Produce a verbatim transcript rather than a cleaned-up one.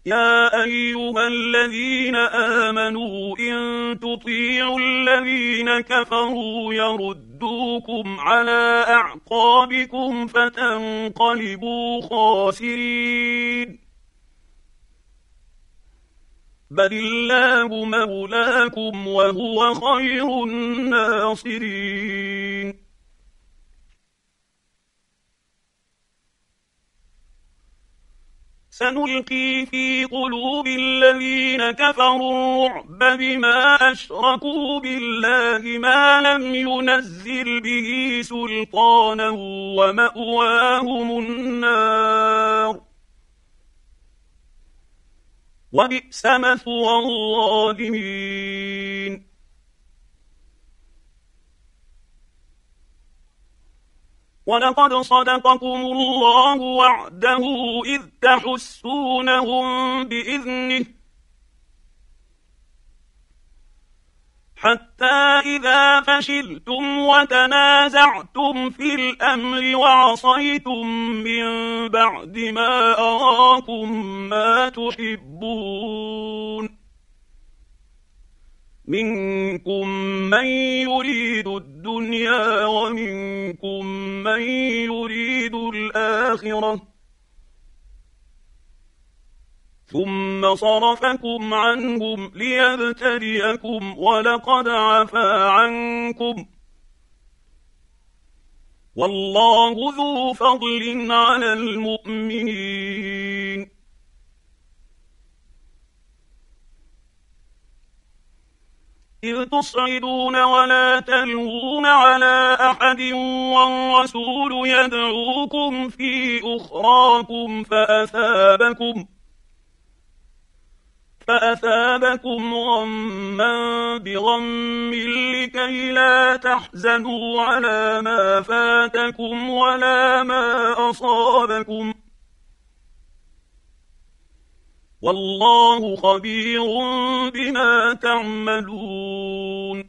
يا أيها الذين آمنوا إن تطيعوا الذين كفروا يردوكم على أعقابكم فتنقلبوا خاسرين. بل الله مولاكم وهو خير الناصرين. سنلقي في قلوب الذين كفروا الرعب بما أشركوا بالله ما لم ينزل به سلطانا ومأواهم النار وبئس مثوى الظالمين. ولقد صدقكم الله وعده إذ تحسونهم بإذنه حتى إذا فشلتم وتنازعتم في الأمر وعصيتم من بعد ما أراكم ما تحبون منكم من يريد الدنيا ومنكم من يريد الآخرة ثم صرفكم عنهم ليبتليكم ولقد عفا عنكم والله ذو فضل على المؤمنين. إذ تصعدون ولا تلوون على أحد والرسول يدعوكم في أخراكم فأثابكم فأثابكم غما بغم لكي لا تحزنوا على ما فاتكم ولا ما أصابكم والله خبير بما تعملون.